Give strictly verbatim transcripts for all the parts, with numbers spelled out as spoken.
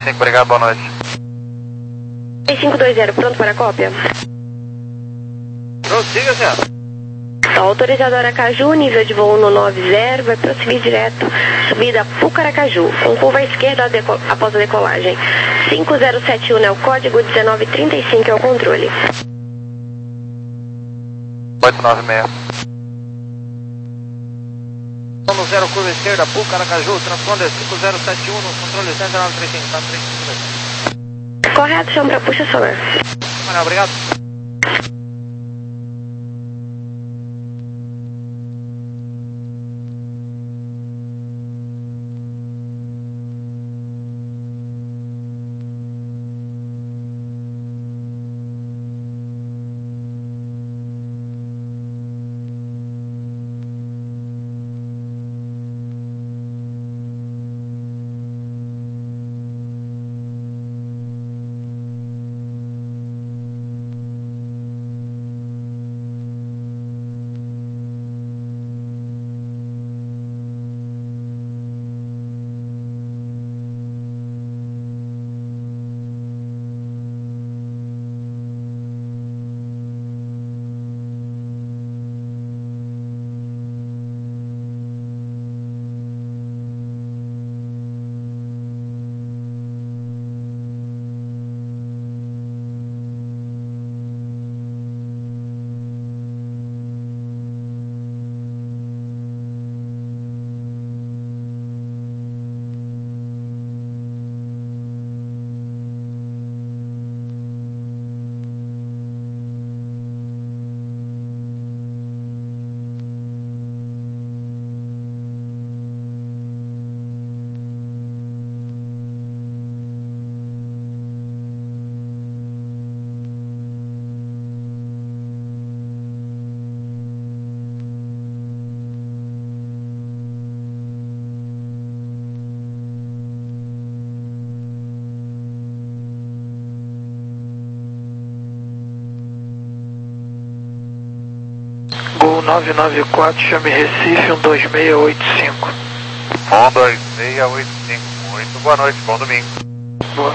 Obrigado, boa noite. seis cinco dois zero, pronto para a cópia? Prossiga, senhor. Tá autorizado Aracaju, nível de voo no nove zero, vai prosseguir direto, subida Pucaracaju, com curva à esquerda deco após a decolagem. cinco zero sete um é o código, dezenove trinta e cinco é o controle. oito nove seis. No zero, curva esquerda, Pucaracaju, transponder cinco zero sete um no controle dezenove trinta e cinco, tá três cinco dois. Correto, chama para puxa solar. Obrigado. Gol nove nove quatro, chame Recife um dois seis oito cinco. um dois seis oito cinco, muito boa noite, bom domingo. Boa.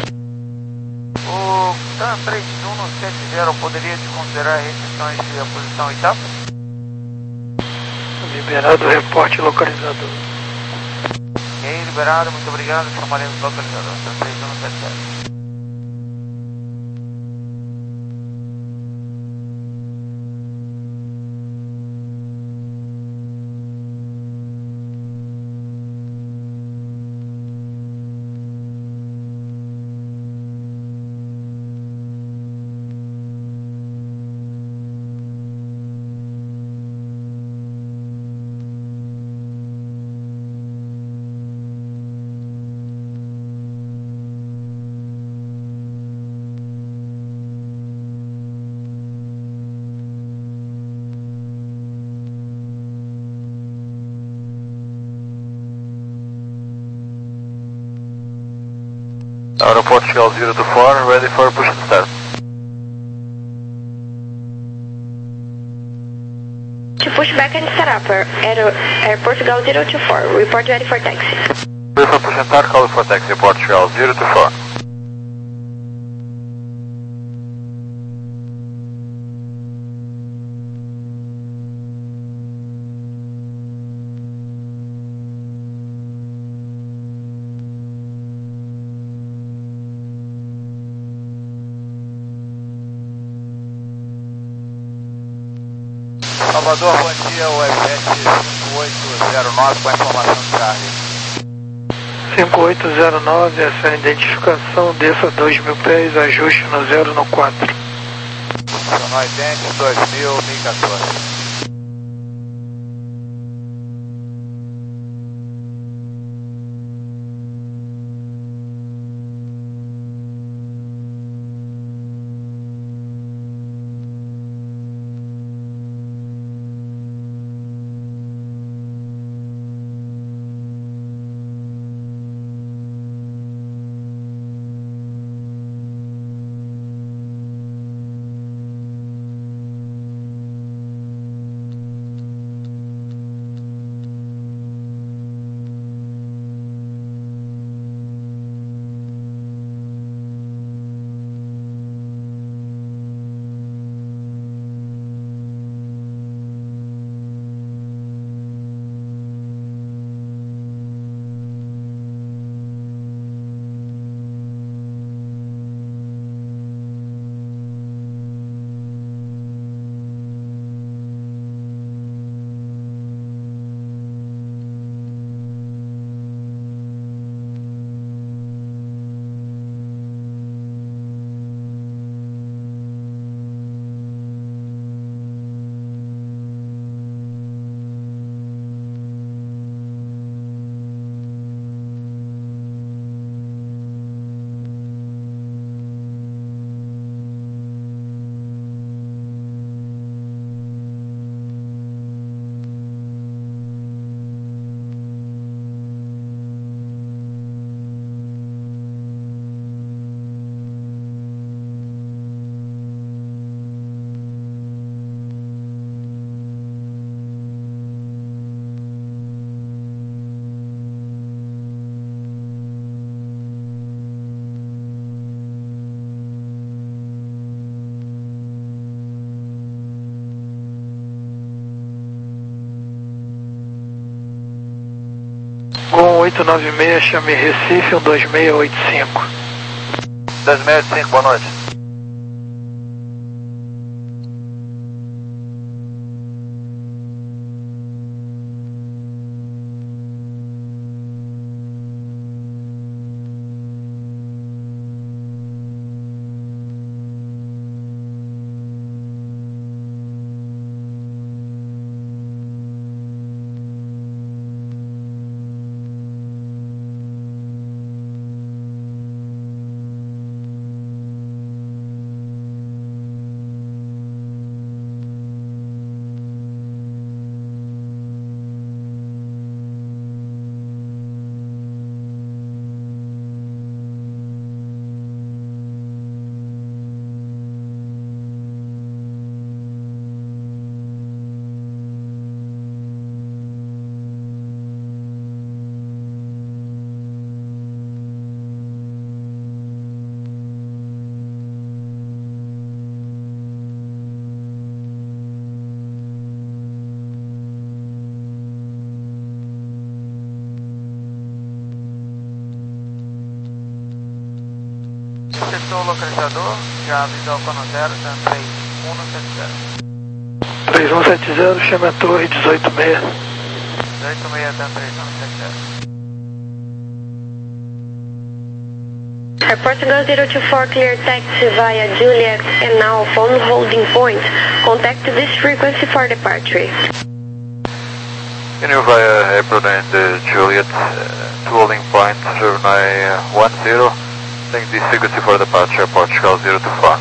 O TAM três um no sete zero poderia desconsiderar restrições de a posição e etapa? Liberado o reporte localizador. Ok, liberado, muito obrigado, chamaremos o localizador, TAM três um no sete zero. Aeroport Shell zero two four, ready for push and start. To push back and start up, Air, Air Portugal zero two four, report ready for taxi. Ready for push and start, call for taxi, Airport Shell zero two four. Salvador, bom dia, o E sete cinco oito zero nove com a informação de carga. cinco oito zero nove, essa é a identificação, desça dois mil pés, ajuste no zero no quatro. Funcionou idêntico, dois mil, mil e quatorze. oito nove seis, chame Recife, um dois seis oito cinco. dois seis oito cinco, boa noite. Acertou o localizador, já avisou o Cono zero, tá três um sete zero. três um sete zero, chame a torre dezoito seis. dezoito seis, tá três um sete zero. Airport Gun zero two four, clear taxi via Juliet and now phone holding point. Contact this frequency for departure. Can you via April and uh, Juliet uh, to holding point zero nine one zero? Take this frequency for departure, Portugal zero two four.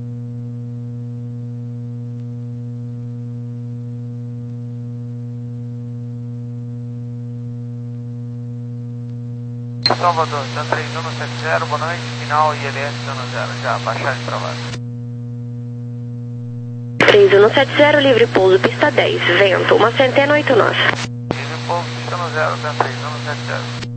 Salvador, tá três um sete zero, boa noite, final I L S zero, já baixagem travada. três um sete zero, livre pouso, pista dez, vento, uma centena, oito nós. Livre pouso, pista no zero, tá três um sete zero.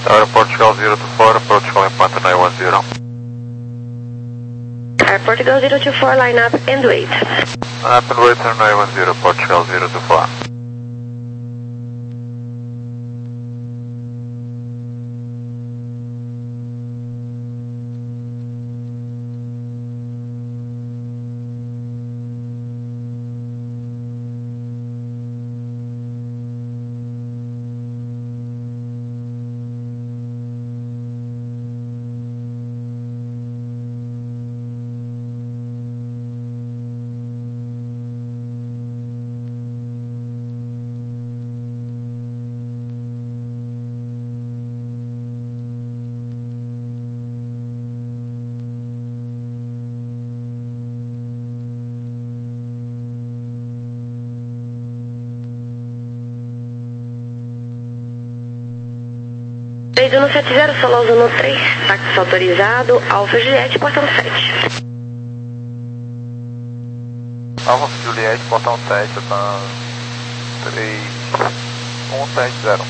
Tower Portugal zero two four, approach calling point nine one zero. Tower Portugal zero two four, line up and wait. Line up and wait on nine one zero, Portugal zero two four. três um sete zero, Soloso no três, táxi autorizado, Alfa Juliette, portão sete. Alfa Juliette, portão sete, tá três um sete zero.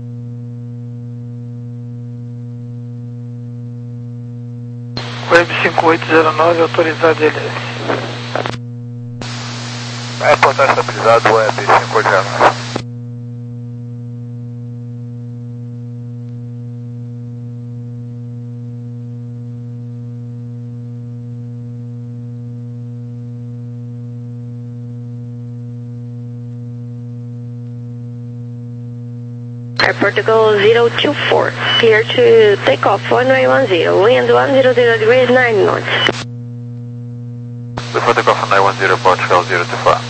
Web cinco oito zero nove, autorizado L S. É, portão estabilizado, Web cinco oito zero nove. Air Portugal zero two four, clear to take off one nine one zero, wind one zero zero degrees, nine knots. Before takeoff on nine one zero, Portugal zero two four.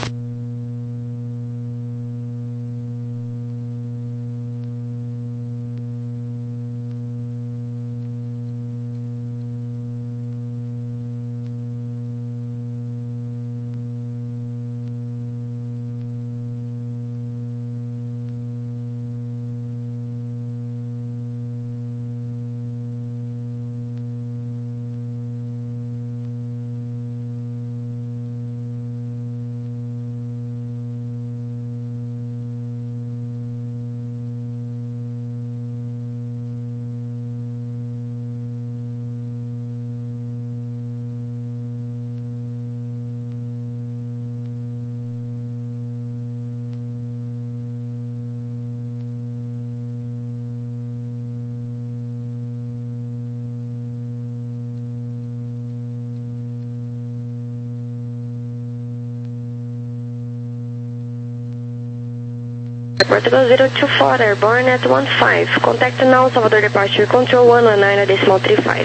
Portugal zero two four, airborne at one five. Contact now, Salvador departure control one one nine decimal three five.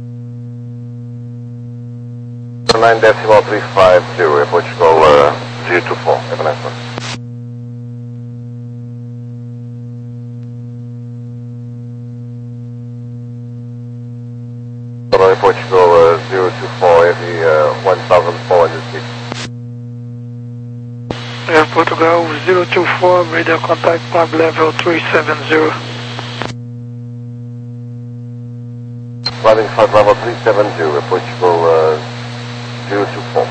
nine decimal three five zero, Portugal uh, zero two four. Have a nice one. Hello, Portugal uh, zero two four, heavy uh, one thousand four hundred feet. Air Portugal zero two four, radio contact lab level three seven zero. Flying flight level three seven zero, Portugal uh, zero two four.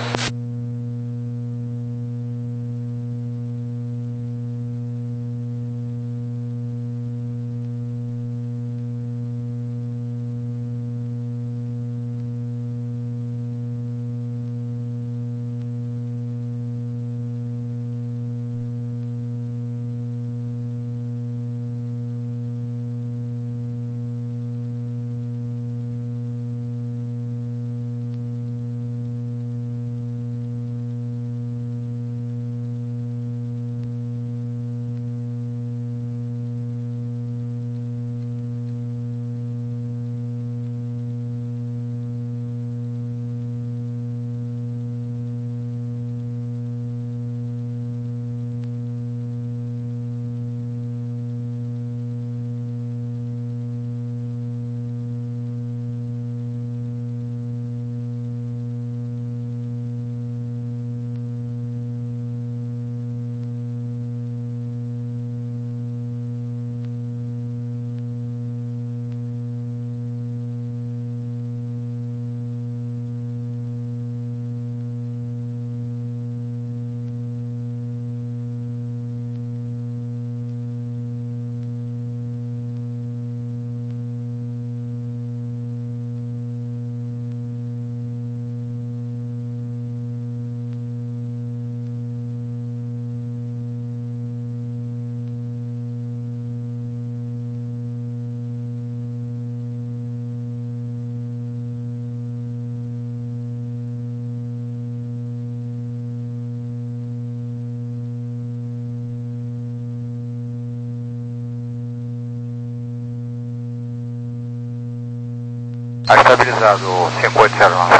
Tá estabilizado, cinco oito zero nove.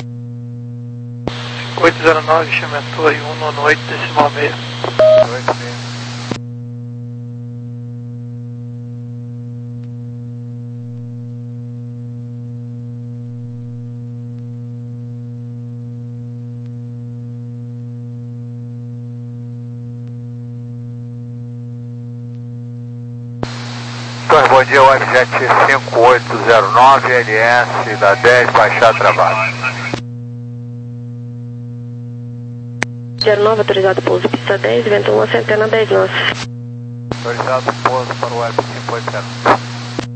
cinco oito zero nove, chama a torre um nono oito, decimal meio. oito meio. Torre, bom dia, Webjet cinco oito zero nove, L S da dez, baixar trabalho. zero nove, autorizado pouso, pista dez, vento um, centena dez nós. Autorizado pouso para o Web cinco oito zero nove.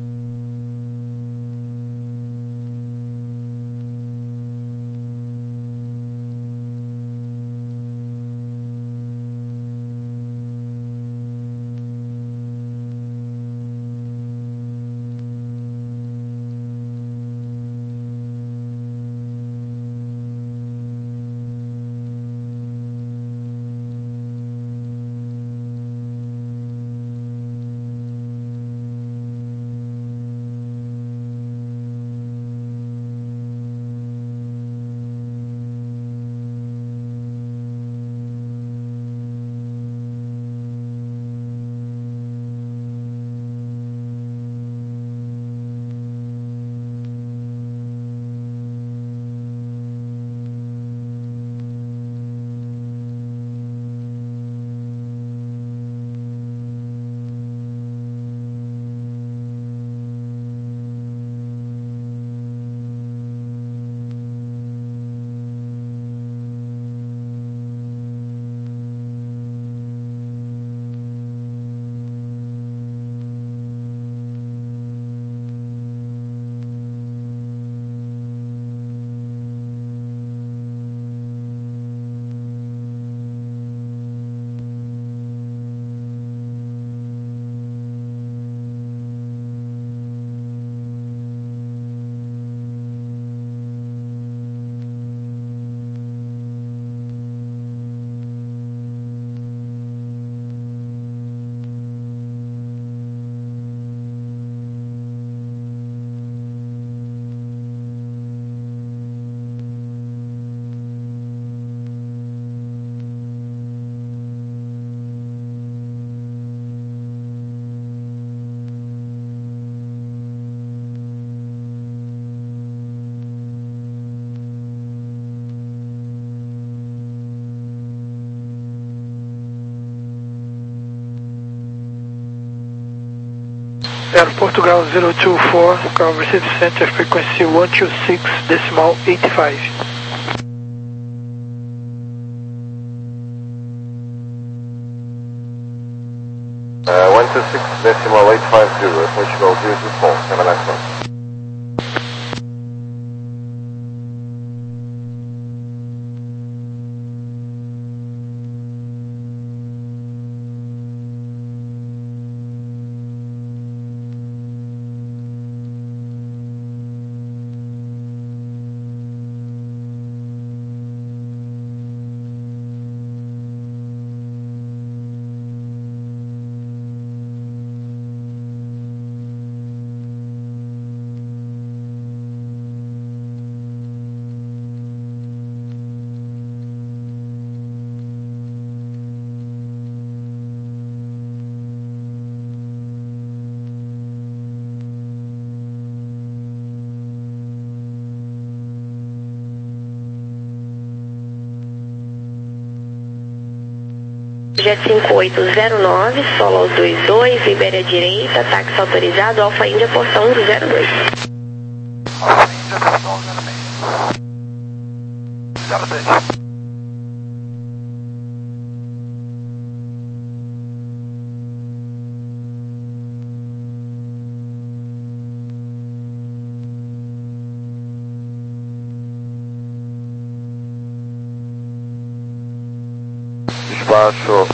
Air Portugal zero two four, Call Receive Center, frequency one two six, decimal eighty-five. Uh, one two six, decimal eight five zero, Portugal zero two four, have a nice one. Jet cinco oito zero nove, solo aos dois dois, libere à direita, táxi autorizado, Alfa Índia, portão um zero dois. Alfa Índia, portão zero dois. zero dois. Despacho.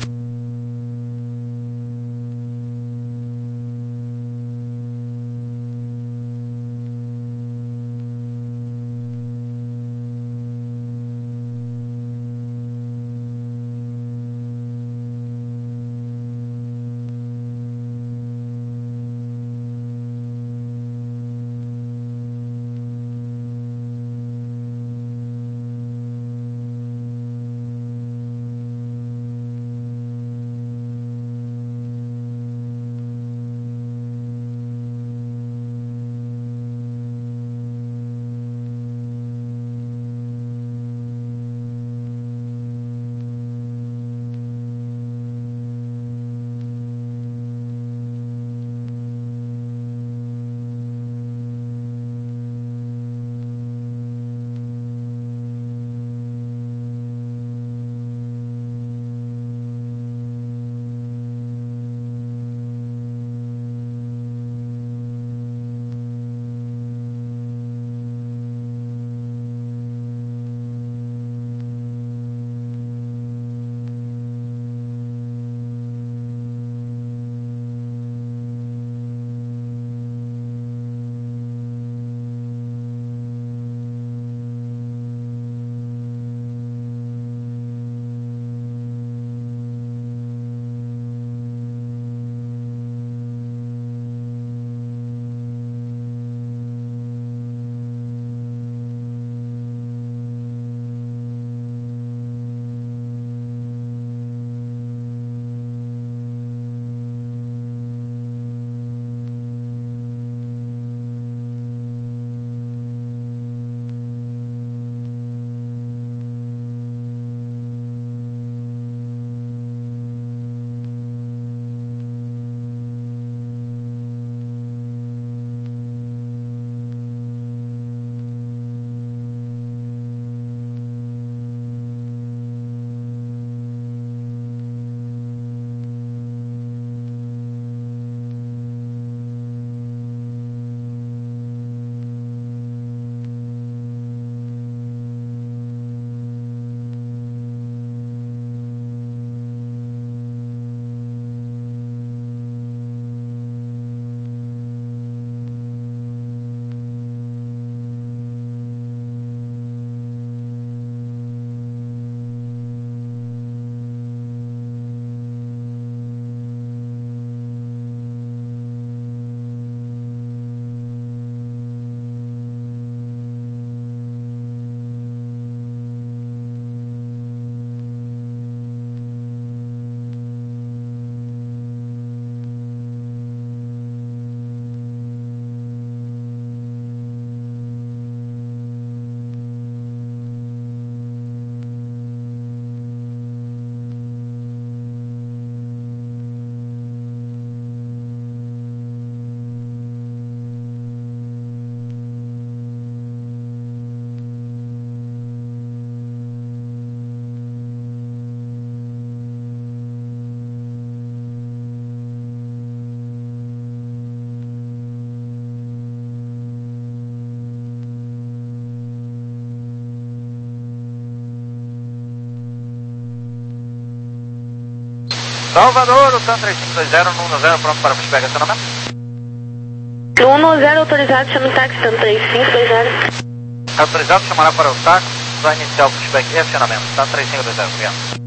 Salvador, o TAM três cinco dois zero, no um zero, pronto para o pushback, acionamento. No um zero, autorizado, chama o táxi, TAM três cinco dois zero. Autorizado, chamará para o táxi, vai iniciar o pushback e acionamento, TAM três cinco dois zero, obrigado.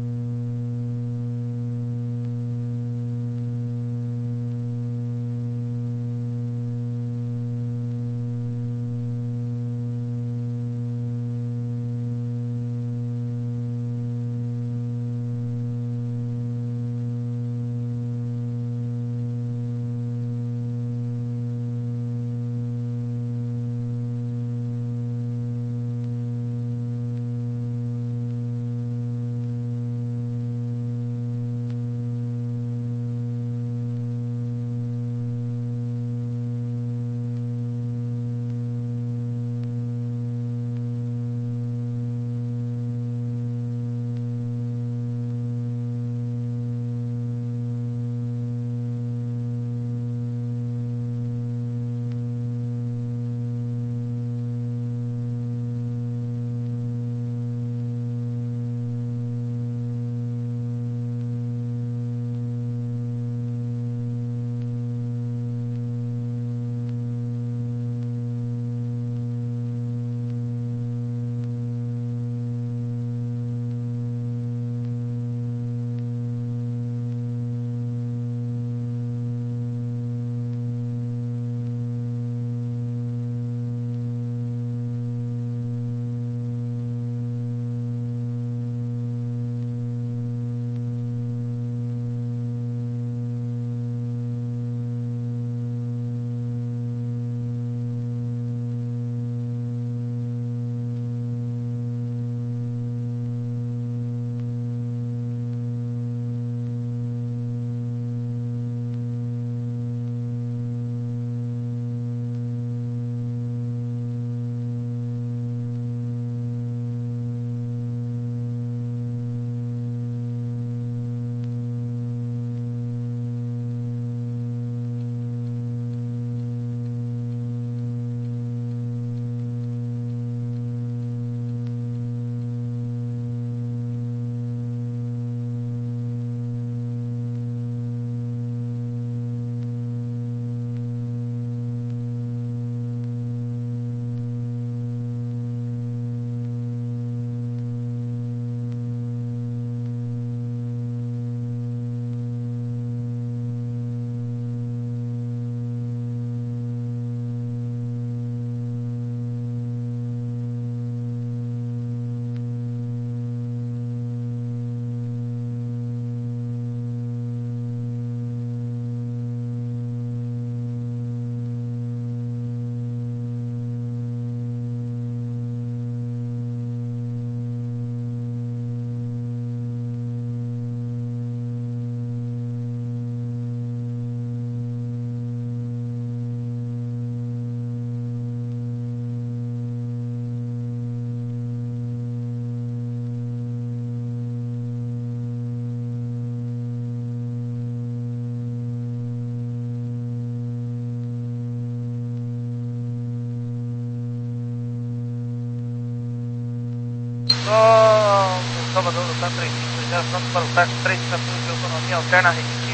Salvador, do TAM três cinco dois zero, pronto para o táxi três quatorze de autonomia alterna Recife,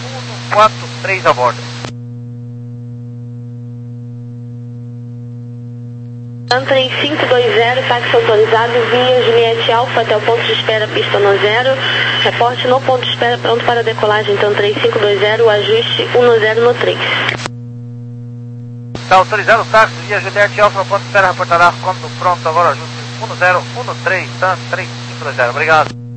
um quatro três a bordo. TAM três cinco dois zero, táxi autorizado, via Juliette Alfa até o ponto de espera, pista no zero. Reporte no ponto de espera, pronto para decolagem, TAM três cinco dois zero, ajuste um zero no três. Está autorizado o táxi, via Juliette Alfa, ponto de espera, reportará quando pronto, agora ajuste um zero um três, TAM três cinco dois zero, obrigado.